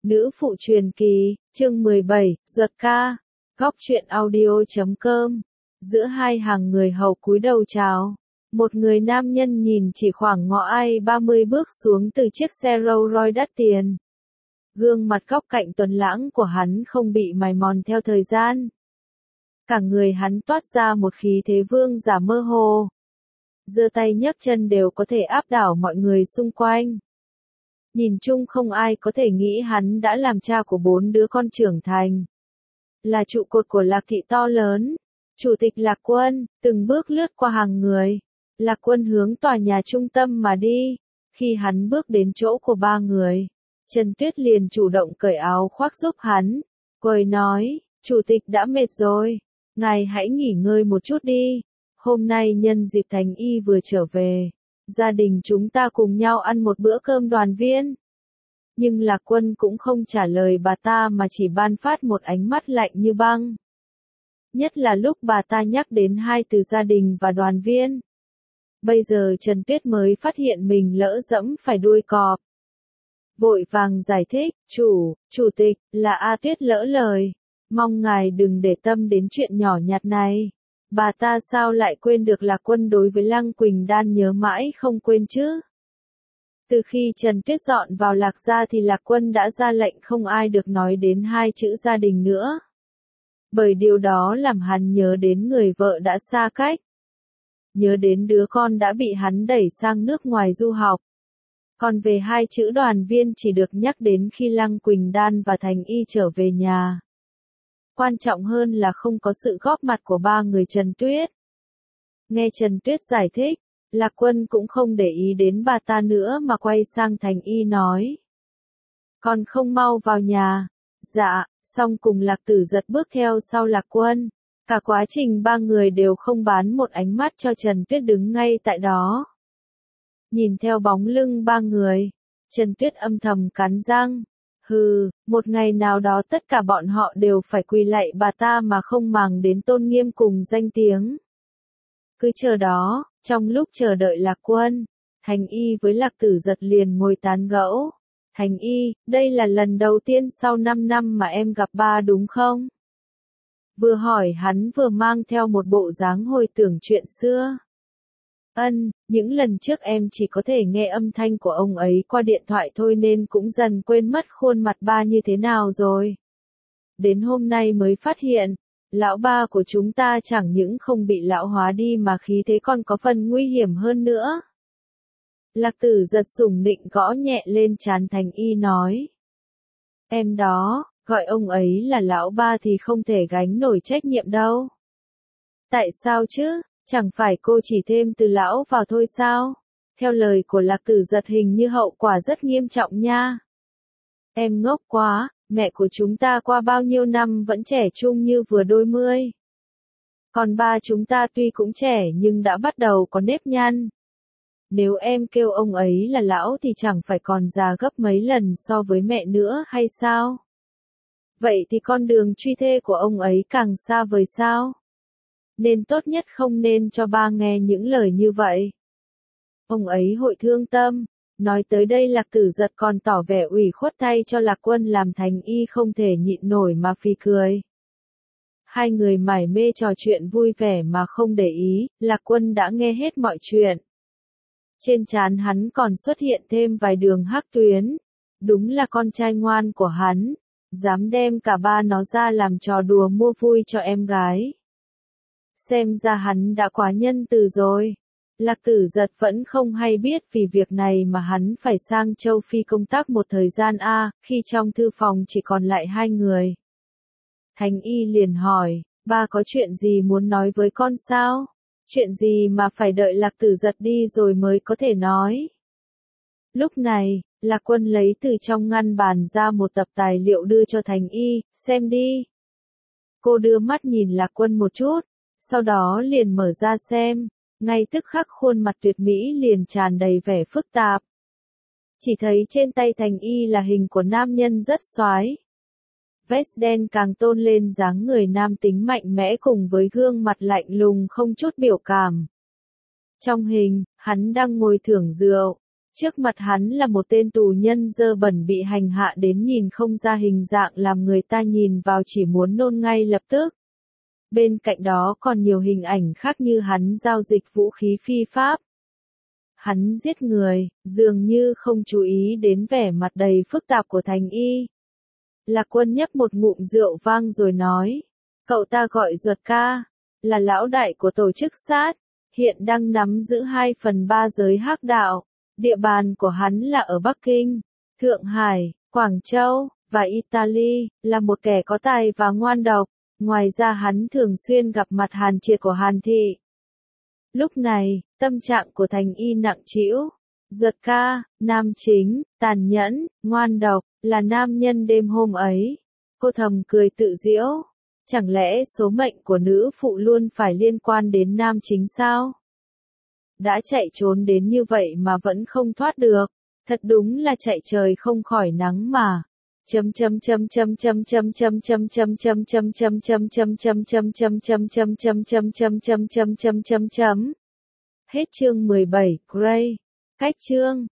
Nữ phụ truyền kỳ, chương 17, Duật ca. Góc truyện audio.com. Giữa hai hàng người hầu cúi đầu chào. Một người nam nhân nhìn chỉ khoảng ngõ ai 30 bước xuống từ chiếc xe Rolls Royce đắt tiền. Gương mặt góc cạnh tuấn lãng của hắn không bị mài mòn theo thời gian. Cả người hắn toát ra một khí thế vương giả mơ hồ. Giơ tay nhấc chân đều có thể áp đảo mọi người xung quanh. Nhìn chung không ai có thể nghĩ hắn đã làm cha của 4 đứa con trưởng thành. Là trụ cột của Lạc thị to lớn. Chủ tịch Lạc Quân, từng bước lướt qua hàng người. Lạc Quân hướng tòa nhà trung tâm mà đi. Khi hắn bước đến chỗ của 3 người, Trần Tuyết liền chủ động cởi áo khoác giúp hắn. Quầy nói, chủ tịch đã mệt rồi. Ngài hãy nghỉ ngơi một chút đi. Hôm nay nhân dịp Thành Y vừa trở về, gia đình chúng ta cùng nhau ăn một bữa cơm đoàn viên. Nhưng Lạc Quân cũng không trả lời bà ta mà chỉ ban phát một ánh mắt lạnh như băng. Nhất là lúc bà ta nhắc đến hai từ gia đình và đoàn viên. Bây giờ Trần Tuyết mới phát hiện mình lỡ dẫm phải đuôi cọp. Vội vàng giải thích, chủ tịch, là A Tuyết lỡ lời. Mong ngài đừng để tâm đến chuyện nhỏ nhặt này. Bà ta sao lại quên được Lạc Quân đối với Lăng Quỳnh Đan nhớ mãi không quên chứ? Từ khi Trần Tuyết dọn vào Lạc gia thì Lạc Quân đã ra lệnh không ai được nói đến hai chữ gia đình nữa. Bởi điều đó làm hắn nhớ đến người vợ đã xa cách. Nhớ đến đứa con đã bị hắn đẩy sang nước ngoài du học. Còn về hai chữ đoàn viên chỉ được nhắc đến khi Lăng Quỳnh Đan và Thành Y trở về nhà. Quan trọng hơn là không có sự góp mặt của 3 người Trần Tuyết. Nghe Trần Tuyết giải thích, Lạc Quân cũng không để ý đến bà ta nữa mà quay sang Thành Y nói. Còn không mau vào nhà. Dạ, xong cùng Lạc Tử Giật bước theo sau Lạc Quân. Cả quá trình 3 người đều không bán một ánh mắt cho Trần Tuyết đứng ngay tại đó. Nhìn theo bóng lưng 3 người, Trần Tuyết âm thầm cắn răng. Hừ, một ngày nào đó tất cả bọn họ đều phải quỳ lạy bà ta mà không màng đến tôn nghiêm cùng danh tiếng. Cứ chờ đó, trong lúc chờ đợi Lạc Quân, Thành Y với Lạc Tử Giật liền ngồi tán gẫu. Thành Y, đây là lần đầu tiên sau 5 năm mà em gặp ba đúng không? Vừa hỏi hắn vừa mang theo một bộ dáng hồi tưởng chuyện xưa. Những lần trước em chỉ có thể nghe âm thanh của ông ấy qua điện thoại thôi nên cũng dần quên mất khuôn mặt ba như thế nào rồi. Đến hôm nay mới phát hiện, lão ba của chúng ta chẳng những không bị lão hóa đi mà khí thế còn có phần nguy hiểm hơn nữa. Lạc Tử Giật sủng nịnh gõ nhẹ lên trán Thành Y nói. Em đó, gọi ông ấy là lão ba thì không thể gánh nổi trách nhiệm đâu. Tại sao chứ? Chẳng phải cô chỉ thêm từ lão vào thôi sao? Theo lời của Lạc Tử Giật hình như hậu quả rất nghiêm trọng nha. Em ngốc quá, mẹ của chúng ta qua bao nhiêu năm vẫn trẻ trung như vừa đôi mươi. Còn ba chúng ta tuy cũng trẻ nhưng đã bắt đầu có nếp nhăn. Nếu em kêu ông ấy là lão thì chẳng phải còn già gấp mấy lần so với mẹ nữa hay sao? Vậy thì con đường truy thê của ông ấy càng xa vời sao? Nên tốt nhất không nên cho ba nghe những lời như vậy. Ông ấy hội thương tâm. Nói tới đây Lạc Tử Giật còn tỏ vẻ ủy khuất thay cho Lạc Quân làm Thành Y không thể nhịn nổi mà phì cười. Hai người mải mê trò chuyện vui vẻ mà không để ý, Lạc Quân đã nghe hết mọi chuyện. Trên trán hắn còn xuất hiện thêm vài đường hắc tuyến. Đúng là con trai ngoan của hắn, dám đem cả ba nó ra làm trò đùa mua vui cho em gái. Xem ra hắn đã quá nhân từ rồi. Lạc Tử Giật vẫn không hay biết vì việc này mà hắn phải sang châu Phi công tác một thời gian khi trong thư phòng chỉ còn lại 2 người. Thành Y liền hỏi, ba có chuyện gì muốn nói với con sao? Chuyện gì mà phải đợi Lạc Tử Giật đi rồi mới có thể nói? Lúc này, Lạc Quân lấy từ trong ngăn bàn ra một tập tài liệu đưa cho Thành Y, xem đi. Cô đưa mắt nhìn Lạc Quân một chút, sau đó liền mở ra xem, ngay tức khắc khuôn mặt tuyệt mỹ liền tràn đầy vẻ phức tạp. Chỉ thấy trên tay Thành Y là hình của nam nhân rất soái. Vest đen càng tôn lên dáng người nam tính mạnh mẽ cùng với gương mặt lạnh lùng không chút biểu cảm. Trong hình, hắn đang ngồi thưởng rượu, Trước mặt hắn là một tên tù nhân dơ bẩn bị hành hạ đến nhìn không ra hình dạng làm người ta nhìn vào chỉ muốn nôn ngay lập tức. Bên cạnh đó còn nhiều hình ảnh khác như hắn giao dịch vũ khí phi pháp. Hắn giết người, dường như không chú ý đến vẻ mặt đầy phức tạp của Thành Y. Lạc Quân nhấp một ngụm rượu vang rồi nói, cậu ta gọi Duật ca, là lão đại của tổ chức sát, hiện đang nắm giữ 2/3 giới hắc đạo. Địa bàn của hắn là ở Bắc Kinh, Thượng Hải, Quảng Châu, và Italy, là một kẻ có tài và ngoan độc. Ngoài ra hắn thường xuyên gặp mặt Hàn Triệt của Hàn Thị. Lúc này, tâm trạng của Thành Y nặng trĩu. Duật ca, nam chính, tàn nhẫn, ngoan độc, là nam nhân đêm hôm ấy. Cô thầm cười tự giễu. Chẳng lẽ số mệnh của nữ phụ luôn phải liên quan đến nam chính sao? Đã chạy trốn đến như vậy mà vẫn không thoát được. Thật đúng là chạy trời không khỏi nắng mà. Hết chương 17, Gray. Cách chương